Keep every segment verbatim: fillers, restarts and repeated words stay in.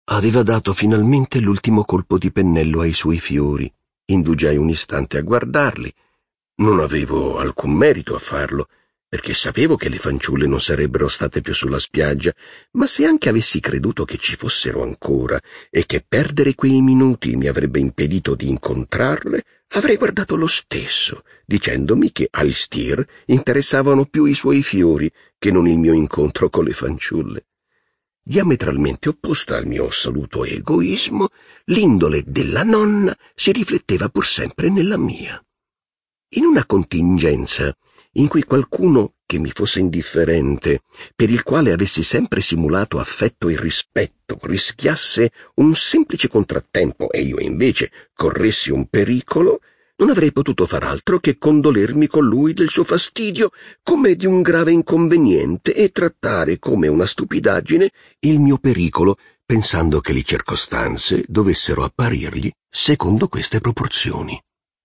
Aveva dato finalmente l'ultimo colpo di pennello ai suoi fiori. Indugiai un istante a guardarli. Non avevo alcun merito a farlo, perché sapevo che le fanciulle non sarebbero state più sulla spiaggia, ma se anche avessi creduto che ci fossero ancora e che perdere quei minuti mi avrebbe impedito di incontrarle, avrei guardato lo stesso, dicendomi che al Steer interessavano più i suoi fiori che non il mio incontro con le fanciulle. Diametralmente opposta al mio assoluto egoismo, l'indole della nonna si rifletteva pur sempre nella mia. In una contingenza in cui qualcuno che mi fosse indifferente, per il quale avessi sempre simulato affetto e rispetto, rischiasse un semplice contrattempo e io invece corressi un pericolo, non avrei potuto far altro che condolermi con lui del suo fastidio come di un grave inconveniente e trattare come una stupidaggine il mio pericolo, pensando che le circostanze dovessero apparirgli secondo queste proporzioni.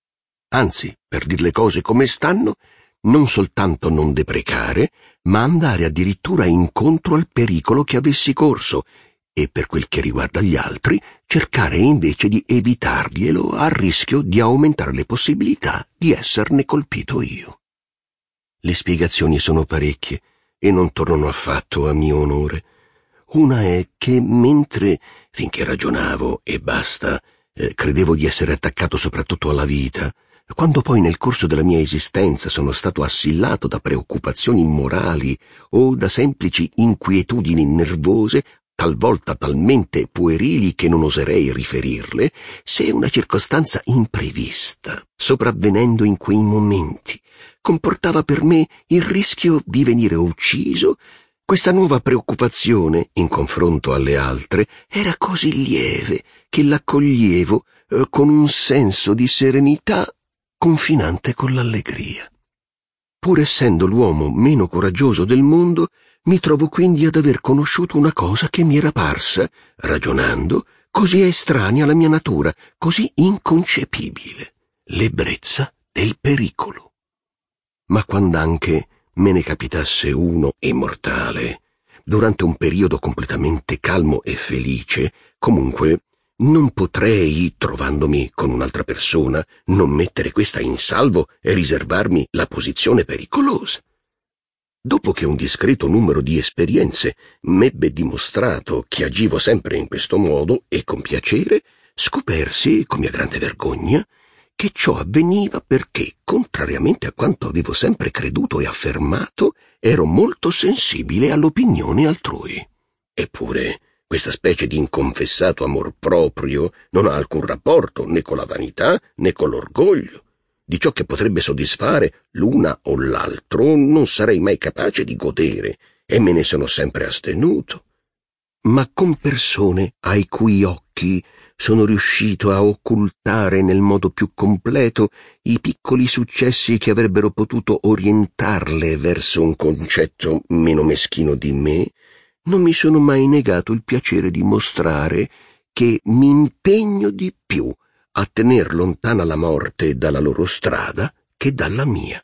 Anzi, per dir le cose come stanno, non soltanto non deprecare, ma andare addirittura incontro al pericolo che avessi corso e, per quel che riguarda gli altri, cercare invece di evitarglielo a rischio di aumentare le possibilità di esserne colpito io. Le spiegazioni sono parecchie e non tornano affatto a mio onore. Una è che mentre, finché ragionavo e basta, eh, credevo di essere attaccato soprattutto alla vita, quando poi nel corso della mia esistenza sono stato assillato da preoccupazioni immorali o da semplici inquietudini nervose, talvolta talmente puerili che non oserei riferirle, se una circostanza imprevista, sopravvenendo in quei momenti, comportava per me il rischio di venire ucciso, questa nuova preoccupazione, in confronto alle altre, era così lieve che l'accoglievo eh, con un senso di serenità confinante con l'allegria. Pur essendo l'uomo meno coraggioso del mondo, mi trovo quindi ad aver conosciuto una cosa che mi era parsa, ragionando, così estranea alla mia natura, così inconcepibile, l'ebbrezza del pericolo. Ma quand'anche me ne capitasse uno immortale, durante un periodo completamente calmo e felice, comunque non potrei, trovandomi con un'altra persona, non mettere questa in salvo e riservarmi la posizione pericolosa. Dopo che un discreto numero di esperienze m'ebbe dimostrato che agivo sempre in questo modo e con piacere, scopersi, con mia grande vergogna, che ciò avveniva perché, contrariamente a quanto avevo sempre creduto e affermato, ero molto sensibile all'opinione altrui. Eppure, questa specie di inconfessato amor proprio non ha alcun rapporto né con la vanità né con l'orgoglio. Di ciò che potrebbe soddisfare l'una o l'altro non sarei mai capace di godere e me ne sono sempre astenuto. Ma con persone ai cui occhi sono riuscito a occultare nel modo più completo i piccoli successi che avrebbero potuto orientarle verso un concetto meno meschino di me, non mi sono mai negato il piacere di mostrare che mi impegno di più a tener lontana la morte dalla loro strada che dalla mia.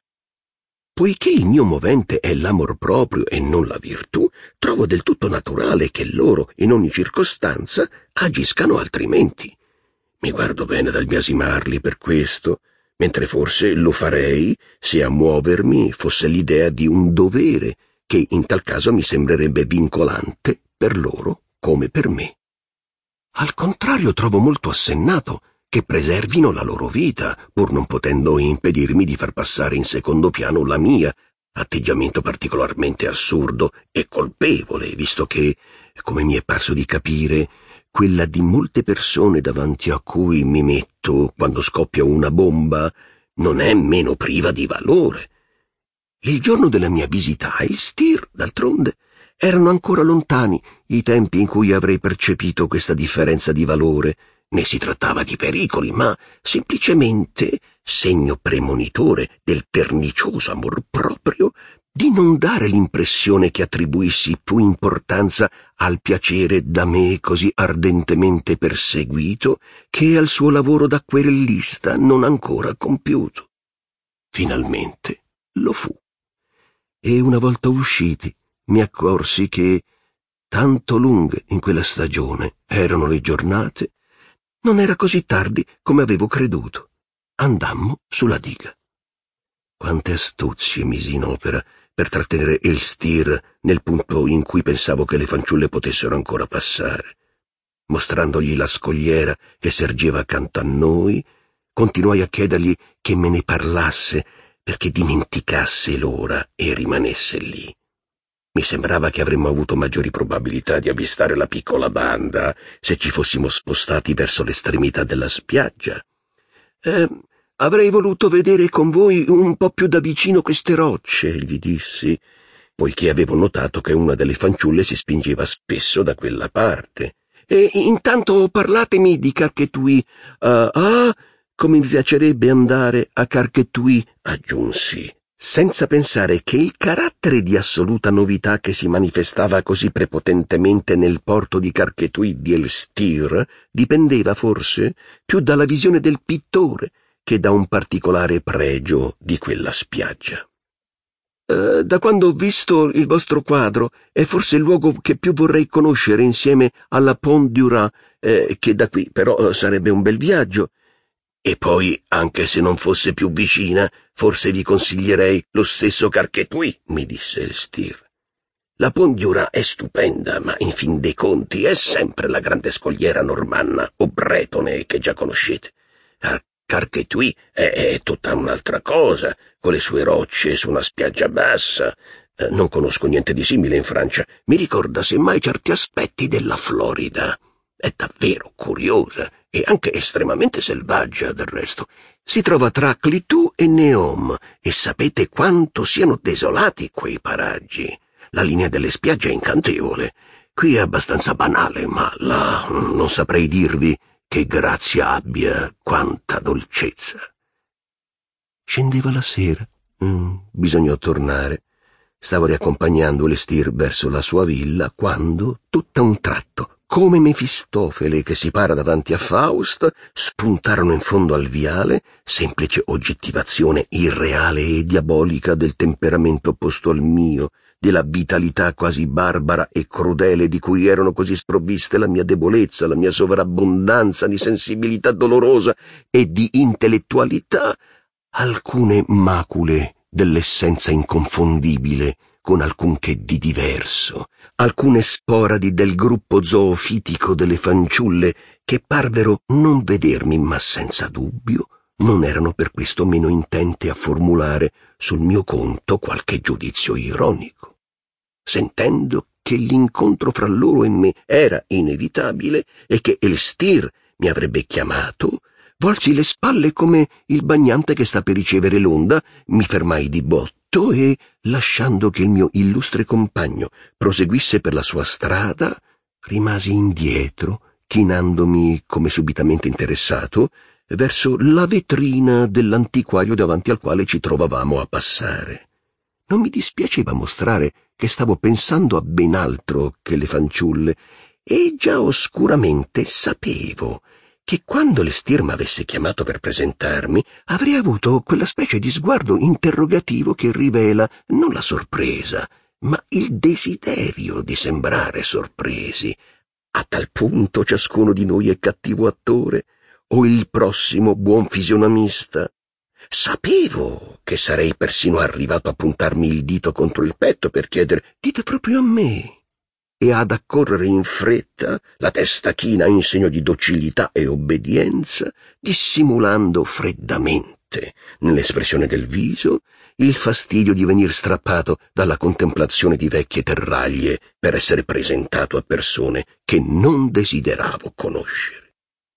Poiché il mio movente è l'amor proprio e non la virtù, trovo del tutto naturale che loro, in ogni circostanza, agiscano altrimenti. Mi guardo bene dal biasimarli per questo, mentre forse lo farei se a muovermi fosse l'idea di un dovere, che in tal caso mi sembrerebbe vincolante per loro come per me. Al contrario, trovo molto assennato che preservino la loro vita, pur non potendo impedirmi di far passare in secondo piano la mia, atteggiamento particolarmente assurdo e colpevole, visto che, come mi è parso di capire, quella di molte persone davanti a cui mi metto quando scoppia una bomba non è meno priva di valore. Il giorno della mia visita a Steer, d'altronde, erano ancora lontani i tempi in cui avrei percepito questa differenza di valore. Ne si trattava di pericoli, ma semplicemente segno premonitore del pernicioso amor proprio di non dare l'impressione che attribuissi più importanza al piacere da me così ardentemente perseguito che al suo lavoro da querellista non ancora compiuto. Finalmente lo fu. E una volta usciti mi accorsi che, tanto lunghe in quella stagione erano le giornate, non era così tardi come avevo creduto. Andammo sulla diga. Quante astuzie misi in opera per trattenere il stir nel punto in cui pensavo che le fanciulle potessero ancora passare. Mostrandogli la scogliera che sergeva accanto a noi, continuai a chiedergli che me ne parlasse perché dimenticasse l'ora e rimanesse lì. Mi sembrava che avremmo avuto maggiori probabilità di avvistare la piccola banda se ci fossimo spostati verso l'estremità della spiaggia. Eh, avrei voluto vedere con voi un po' più da vicino queste rocce, gli dissi, poiché avevo notato che una delle fanciulle si spingeva spesso da quella parte. E intanto parlatemi di Carquetui. Uh, ah, come mi piacerebbe andare a Carquetui, aggiunsi, senza pensare che il carattere di assoluta novità che si manifestava così prepotentemente nel porto di Carquetui di Elstir dipendeva forse più dalla visione del pittore che da un particolare pregio di quella spiaggia. Uh, da quando ho visto il vostro quadro è forse il luogo che più vorrei conoscere insieme alla Pont du Raz, eh, che da qui però sarebbe un bel viaggio. E poi, anche se non fosse più vicina, forse vi consiglierei lo stesso Carquetui, mi disse Elstir. La Pont du Raz è stupenda, ma in fin dei conti è sempre la grande scogliera normanna o bretone che già conoscete. Car- Carquetui è, è tutta un'altra cosa, con le sue rocce su una spiaggia bassa. Eh, non conosco niente di simile in Francia. Mi ricorda semmai certi aspetti della Florida. È davvero curiosa e anche estremamente selvaggia, del resto. Si trova tra Clitou e Neom, e sapete quanto siano desolati quei paraggi. La linea delle spiagge è incantevole. Qui è abbastanza banale, ma là non saprei dirvi che grazia abbia, quanta dolcezza. Scendeva la sera. Mm, bisognò tornare. Stavo riaccompagnando Elstir verso la sua villa quando, tutto a un tratto, come Mefistofele che si para davanti a Faust, spuntarono in fondo al viale, semplice oggettivazione irreale e diabolica del temperamento opposto al mio, della vitalità quasi barbara e crudele di cui erano così sprovviste la mia debolezza, la mia sovrabbondanza di sensibilità dolorosa e di intellettualità, alcune macule dell'essenza inconfondibile con alcunché di diverso, alcune sporadi del gruppo zoofitico delle fanciulle che parvero non vedermi, ma senza dubbio non erano per questo meno intente a formulare sul mio conto qualche giudizio ironico. Sentendo che l'incontro fra loro e me era inevitabile e che Elstir mi avrebbe chiamato, volsi le spalle come il bagnante che sta per ricevere l'onda, mi fermai di botto e, lasciando che il mio illustre compagno proseguisse per la sua strada, rimasi indietro, chinandomi, come subitamente interessato, verso la vetrina dell'antiquario davanti al quale ci trovavamo a passare. Non mi dispiaceva mostrare che stavo pensando a ben altro che le fanciulle, e già oscuramente sapevo che quando Elstir m'avesse chiamato per presentarmi avrei avuto quella specie di sguardo interrogativo che rivela non la sorpresa, ma il desiderio di sembrare sorpresi. A tal punto ciascuno di noi è cattivo attore, o il prossimo buon fisionomista? Sapevo che sarei persino arrivato a puntarmi il dito contro il petto per chiedere «Dite proprio a me?» e ad accorrere in fretta, la testa china in segno di docilità e obbedienza, dissimulando freddamente, nell'espressione del viso, il fastidio di venir strappato dalla contemplazione di vecchie terraglie per essere presentato a persone che non desideravo conoscere.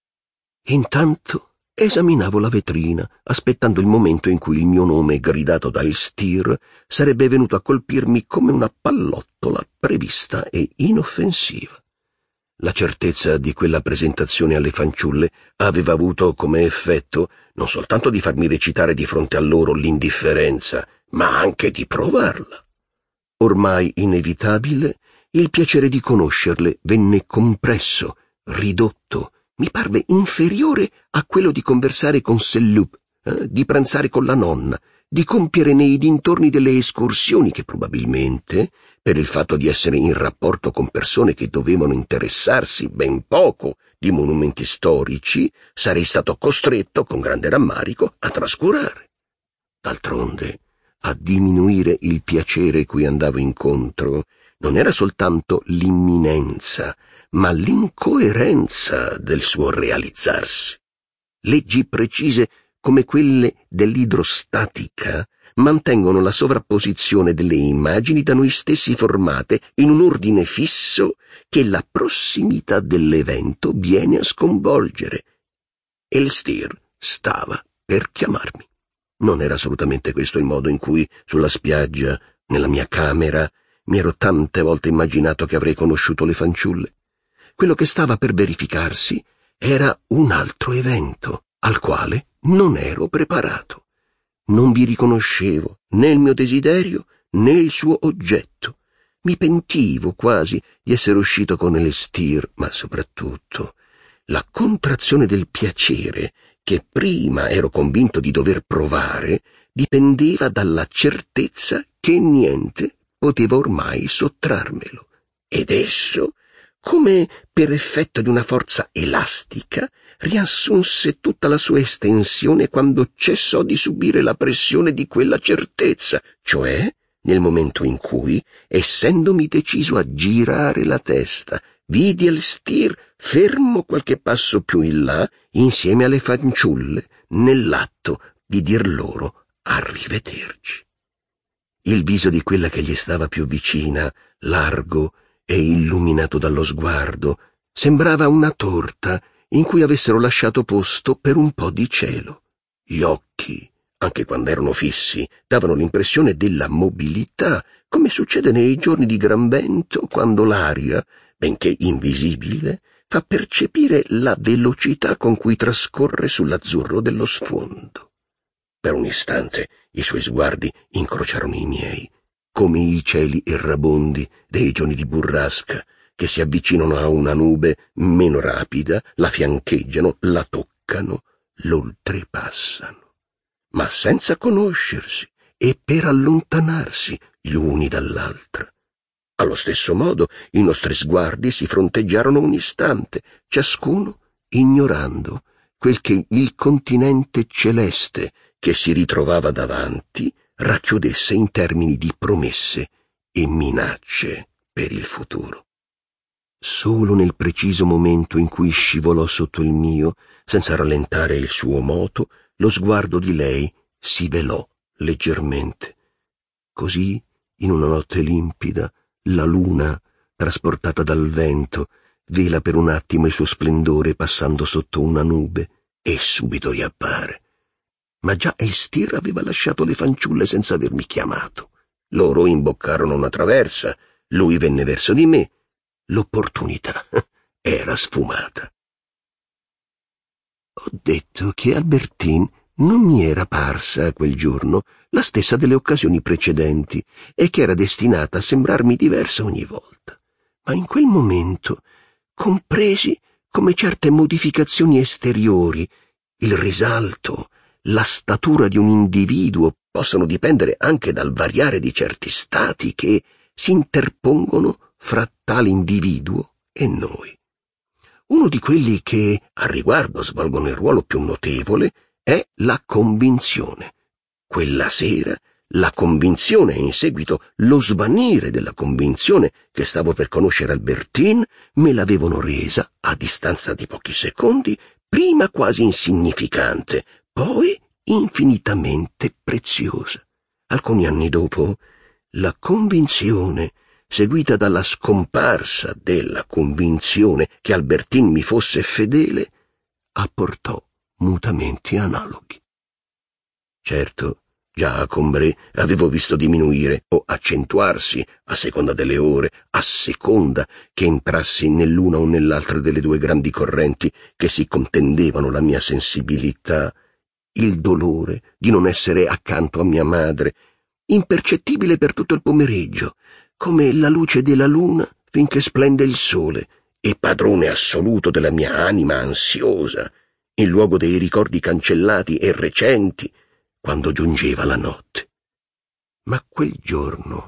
Intanto esaminavo la vetrina, aspettando il momento in cui il mio nome, gridato da Elstir, sarebbe venuto a colpirmi come una pallottola prevista e inoffensiva. La certezza di quella presentazione alle fanciulle aveva avuto come effetto non soltanto di farmi recitare di fronte a loro l'indifferenza, ma anche di provarla. Ormai inevitabile, il piacere di conoscerle venne compresso, ridotto, mi parve inferiore a quello di conversare con Selloup, eh, di pranzare con la nonna, di compiere nei dintorni delle escursioni che probabilmente, per il fatto di essere in rapporto con persone che dovevano interessarsi ben poco di monumenti storici, sarei stato costretto, con grande rammarico, a trascurare. D'altronde, a diminuire il piacere cui andavo incontro non era soltanto l'imminenza, ma l'incoerenza del suo realizzarsi. Leggi precise come quelle dell'idrostatica mantengono la sovrapposizione delle immagini da noi stessi formate in un ordine fisso che la prossimità dell'evento viene a sconvolgere. Elstir stava per chiamarmi. Non era assolutamente questo il modo in cui, sulla spiaggia, nella mia camera, mi ero tante volte immaginato che avrei conosciuto le fanciulle. Quello che stava per verificarsi era un altro evento, al quale non ero preparato. Non vi riconoscevo né il mio desiderio né il suo oggetto. Mi pentivo quasi di essere uscito con Elstir, ma soprattutto la contrazione del piacere che prima ero convinto di dover provare dipendeva dalla certezza che niente poteva ormai sottrarmelo. Ed esso, come per effetto di una forza elastica, riassunse tutta la sua estensione quando cessò di subire la pressione di quella certezza, cioè nel momento in cui, essendomi deciso a girare la testa, vidi Elstir fermo qualche passo più in là, insieme alle fanciulle, nell'atto di dir loro arrivederci. Il viso di quella che gli stava più vicina, largo e illuminato dallo sguardo, sembrava una torta in cui avessero lasciato posto per un po' di cielo. Gli occhi, anche quando erano fissi, davano l'impressione della mobilità, come succede nei giorni di gran vento, quando l'aria, benché invisibile, fa percepire la velocità con cui trascorre sull'azzurro dello sfondo. Per un istante i suoi sguardi incrociarono i miei, come i cieli errabondi dei giorni di burrasca, che si avvicinano a una nube meno rapida, la fiancheggiano, la toccano, l'oltrepassano, ma senza conoscersi e per allontanarsi gli uni dall'altra. Allo stesso modo i nostri sguardi si fronteggiarono un istante, ciascuno ignorando quel che il continente celeste che si ritrovava davanti racchiudesse in termini di promesse e minacce per il futuro. Solo nel preciso momento in cui scivolò sotto il mio, senza rallentare il suo moto, lo sguardo di lei si velò leggermente. Così, in una notte limpida, la luna, trasportata dal vento, vela per un attimo il suo splendore passando sotto una nube e subito riappare. Ma già Elstir aveva lasciato le fanciulle senza avermi chiamato. Loro imboccarono una traversa, lui venne verso di me. L'opportunità era sfumata. Ho detto che Albertine non mi era parsa quel giorno la stessa delle occasioni precedenti e che era destinata a sembrarmi diversa ogni volta. Ma in quel momento compresi come certe modificazioni esteriori, il risalto, la statura di un individuo possono dipendere anche dal variare di certi stati che si interpongono fra tale individuo e noi. Uno di quelli che, al riguardo, svolgono il ruolo più notevole è la convinzione. Quella sera, la convinzione e in seguito lo svanire della convinzione che stavo per conoscere Albertine me l'avevano resa, a distanza di pochi secondi, prima quasi insignificante, poi infinitamente preziosa. Alcuni anni dopo, la convinzione, seguita dalla scomparsa della convinzione che Albertine mi fosse fedele, apportò mutamenti analoghi. Certo, già a Combray avevo visto diminuire o accentuarsi, a seconda delle ore, a seconda che entrassi nell'una o nell'altra delle due grandi correnti che si contendevano la mia sensibilità, il dolore di non essere accanto a mia madre, impercettibile per tutto il pomeriggio, come la luce della luna finché splende il sole, e padrone assoluto della mia anima ansiosa, in luogo dei ricordi cancellati e recenti, quando giungeva la notte. Ma quel giorno,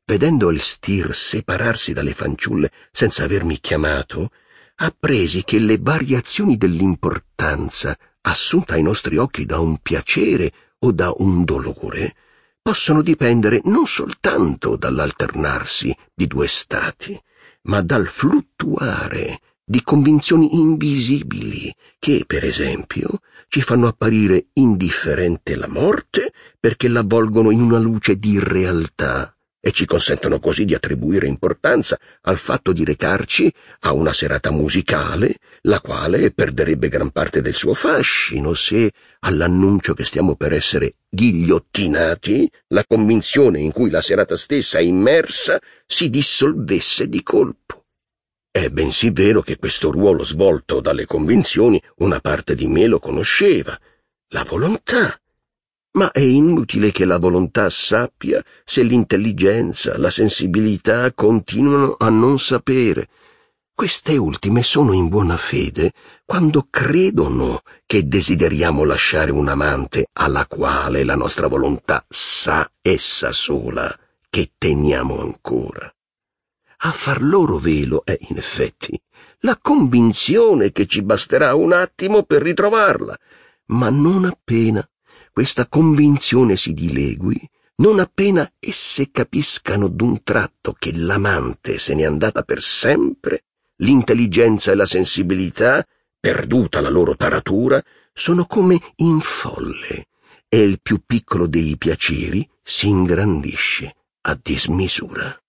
vedendo Elstir separarsi dalle fanciulle senza avermi chiamato, appresi che le variazioni dell'importanza assunta ai nostri occhi da un piacere o da un dolore possono dipendere non soltanto dall'alternarsi di due stati, ma dal fluttuare di convinzioni invisibili che, per esempio, ci fanno apparire indifferente la morte perché la avvolgono in una luce di realtà e ci consentono così di attribuire importanza al fatto di recarci a una serata musicale, la quale perderebbe gran parte del suo fascino se, all'annuncio che stiamo per essere ghigliottinati, la convinzione in cui la serata stessa è immersa si dissolvesse di colpo. È bensì vero che questo ruolo svolto dalle convinzioni una parte di me lo conosceva, la volontà. Ma è inutile che la volontà sappia se l'intelligenza, la sensibilità continuano a non sapere. Queste ultime sono in buona fede quando credono che desideriamo lasciare un amante alla quale la nostra volontà sa essa sola che teniamo ancora. A far loro velo è, in effetti, la convinzione che ci basterà un attimo per ritrovarla, ma non appena questa convinzione si dilegui, non appena esse capiscano d'un tratto che l'amante se n'è andata per sempre, l'intelligenza e la sensibilità, perduta la loro taratura, sono come in folle e il più piccolo dei piaceri si ingrandisce a dismisura.